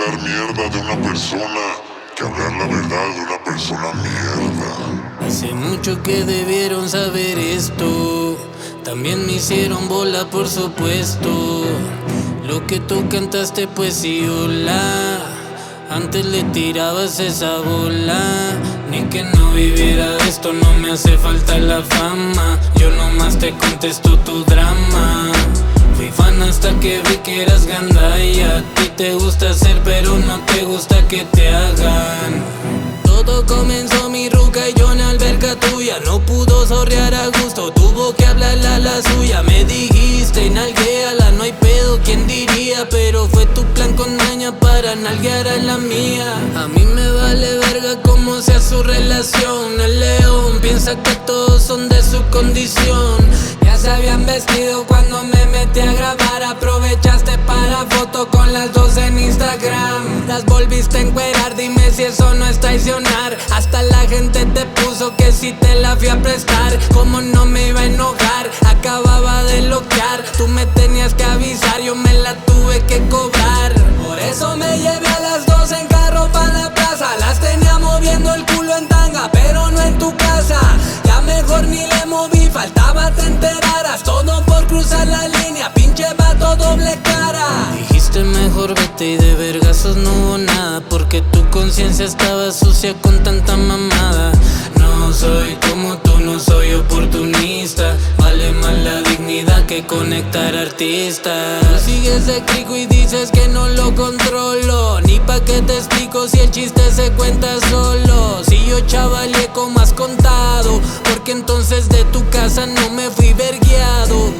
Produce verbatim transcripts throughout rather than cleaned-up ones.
hablar mierda de una persona que hablar la verdad de una persona mierda. Hace mucho que debieron saber esto. También me hicieron bola, por supuesto. Lo que tú cantaste, pues sí, hola. Antes le tirabas esa bola. Ni que no viviera de esto, no me hace falta la fama. Yo nomás te contesto tu drama. Fui fan hasta que vi que eras gandaya. A ti te gusta hacer pero no te gusta que te hagan. Todo comenzó mi ruca y yo en la alberca tuya. No pudo zorrear a gusto, tuvo que hablarle a la suya. Me dijiste, nalguéala, no hay pedo, ¿quién diría? Pero fue tu plan con maña para nalguear a la mía. A mí me vale verga cómo sea su relación. El león piensa que todos son de su condición. Ya se habían vestido cuando me metí a grabar. Aprovechaste para foto con las dos en Instagram. Las volviste a encuerar, dime si eso no es traicionar. Hasta la gente te puso que si te la fui a prestar. Como no me iba a enojar, acababa de loquear. Tú me tenías que avisar, yo me la tuve que cobrar. Por eso me llevé a las dos en carro pa' la plaza. Las tenía moviendo el culo en tanga, pero no en tu casa. Ya mejor ni le moví, faltaba te enteraras. Todo por cruzar la línea, pinche vato doble cara. Dijiste mejor vete y de vergazos no hubo nada. Porque tu conciencia estaba sucia con tanta mamada. No soy como tú, no soy oportunista. Vale más la dignidad que conectar artistas. Tú sigues de crico y dices que no lo controlo. Ni pa' qué te explico si el chiste se cuenta solo. Si yo chavaleé como has contado, porque entonces de tu casa no me fui vergueado.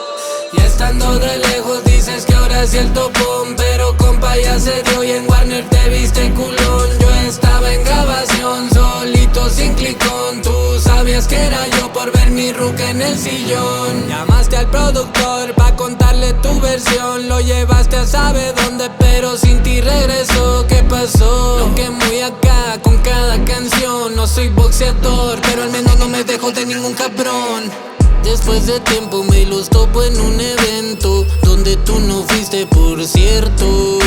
Ya estando de lejos dices que ahora sí el topón. Pero compa ya se dio y en Warner te viste culón. Yo estaba en grabación solito sin clicón. Tú sabías que era yo por ver mi ruca en el sillón. Llamaste al productor pa' contarle tu versión. Lo llevaste a sabe dónde pero sin ti regresó. ¿Qué pasó? Lo que muy acá con cada canción. No soy boxeador pero al menos no me dejo de ningún cabrón. Después de tiempo me los topo en un evento donde tú no fuiste, por cierto.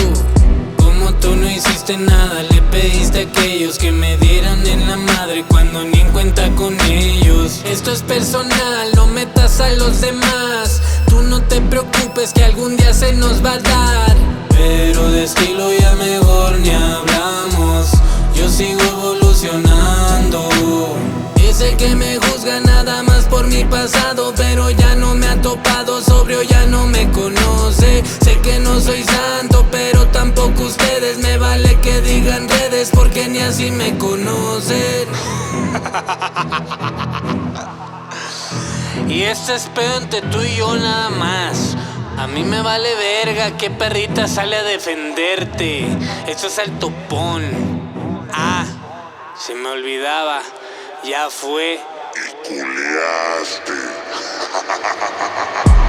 Como tú no hiciste nada, le pediste a aquellos que me dieran en la madre cuando ni en cuenta con ellos. Esto es personal, no metas a los demás. Tú no te preocupes que algún día se nos va a dar. Pero de estilo ya mejor ni hablamos. Yo sigo evolucionando. Ese que me juzga nada más por mi pasado, pero ya no me ha topado sobrio, ya no me conoce. Sé que no soy santo, pero tampoco ustedes. Me vale que digan redes porque ni así me conocen. Y este es pedo entre tú y yo nada más. A mí me vale verga qué perrita sale a defenderte. Esto es el topón. Ah, se me olvidaba. Ya fue. Y culeaste.